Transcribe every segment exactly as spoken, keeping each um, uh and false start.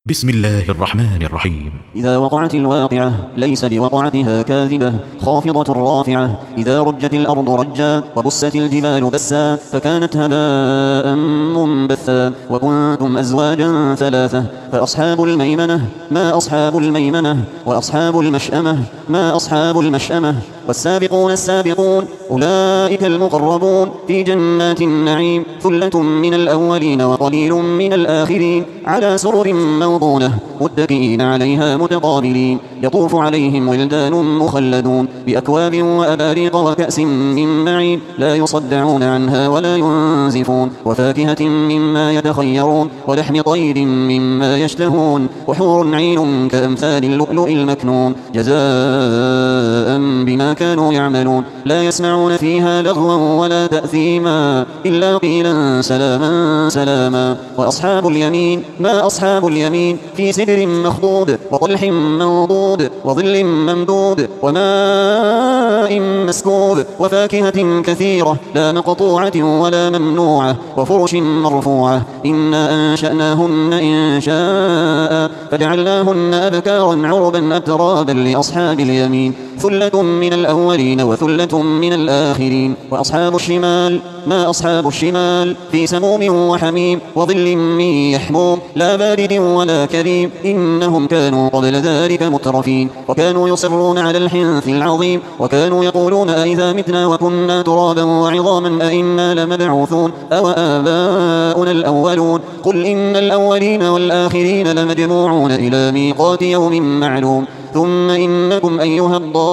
بسم الله الرحمن الرحيم. إذا وقعت الواقعة ليس لوقعتها كاذبة خافضة رافعة. إذا رجت الأرض رجا وبست الجبال بسا فكانت هباء منبثا. وكنتم أزواجا ثلاثة فأصحاب الميمنة ما أصحاب الميمنة وأصحاب المشأمة ما أصحاب المشأمة. والسابقون السابقون أولئك المقربون في جنات النعيم ثلة من الأولين وقليل من الآخرين على سرر موضونة متكئين عليها متقابلين. يطوف عليهم ولدان مخلدون بأكواب وأباريق وكأس من معين لا يصدعون عنها ولا ينزفون. وفاكهة مما يتخيرون ولحم طير مما يشتهون. وحور عين كأمثال اللؤلؤ المكنون جزاء بما كانوا يعملون. لا يسمعون فيها لغوا ولا تأثيما إلا قيلا سلاما سلاما. وأصحاب اليمين ما أصحاب اليمين في سدر مخضود وطلح منضود وظل ممدود وماء مسكوب وفاكهة كثيرة لا مقطوعة ولا ممنوعة وفرش مرفوعة. إنا أنشأناهن إنشاء فجعلناهن أبكارا عربا أترابا لأصحاب اليمين ثلة من الأولين وثلة من الآخرين. وأصحاب الشمال ما أصحاب الشمال في سموم وحميم وظل من يحموم لا بارد ولا كريم. إنهم كانوا قبل ذلك مترفين وكانوا يصرون على الحنث العظيم وكانوا يقولون أئذا متنا وكنا ترابا وعظاما أئنا لمبعوثون أو آباؤنا الأولون. قل إن الأولين والآخرين لمجموعون إلى ميقات يوم معلوم. ثم إنكم أيها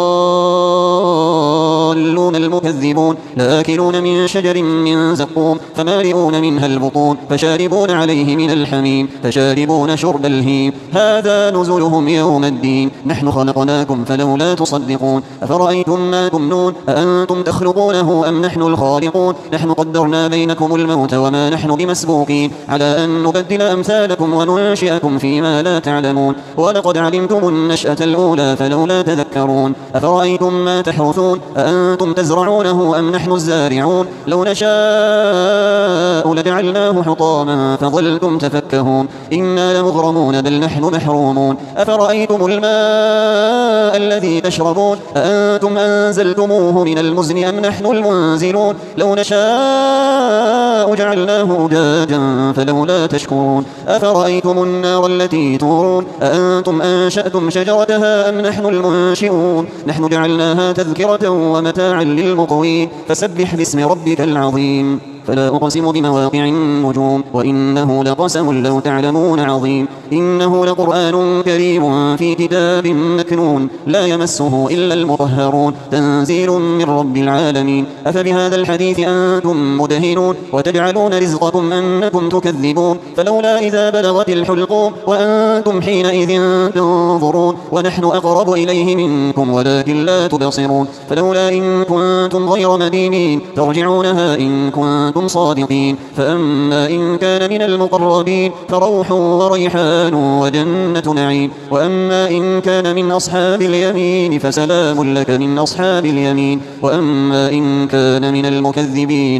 الضالون المكذبون لآكلون من شجر من زقوم فمالئون منها البطون فشاربون عليه من الحميم فشاربون شرب الهيم هذا نزلهم يوم الدين. نحن خلقناكم فلولا تصدقون. أفرأيتم ما تمنون أأنتم تخلقونه أم نحن الخالقون. نحن قدرنا بينكم الموت وما نحن بمسبوقين على أن نبدل أمثالكم وننشئكم فيما لا تعلمون. ولقد علمتم النشأة الأولى فلولا تذكرون. أفرأيتم ما تحرثون أأنتم تزرعونه أم نحن الزارعون. لو نشاء لجعلناه حطاما فظلتم تفكهون. إنا لمغرمون بل نحن محرومون. أفرأيتم الماء الذي تشربون أأنتم أنزلتموه من المزن أم نحن المنزلون. لو نشاء جعلناه أجاجا فلولا تشكرون. أفرأيتم النار التي تورون أأنتم أنشأتم شجرتها أم نحن المنشئون. نحن جعلناها تذكرة ومتاعا للمقوين. فسبح باسم ربك العظيم. فلا أقسم بمواقع النجوم وإنه لقسم لو تعلمون عظيم. إنه لقرآن كريم في كتاب مكنون لا يمسه إلا المطهرون تنزيل من رب العالمين. أفبهذا الحديث أنتم مدهنون وتجعلون رزقكم أنكم تكذبون. فلولا إذا بلغت الحلقوم وأنتم حينئذ تنظرون ونحن أقرب إليه منكم ولكن لا تبصرون. فلولا إن كنتم غير مدينين ترجعونها إن كنتم صادقين. فأما إن كان من المقربين فروح وريحان وجنة نعيم. وأما إن كان من أصحاب اليمين فسلام لك من أصحاب اليمين. وأما إن كان من المكذبين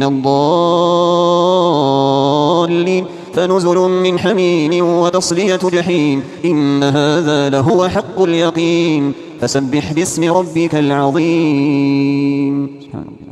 الضالين فنزل من حميم وتصلية جحيم. إن هذا لهو حق اليقين. فسبح باسم ربك العظيم.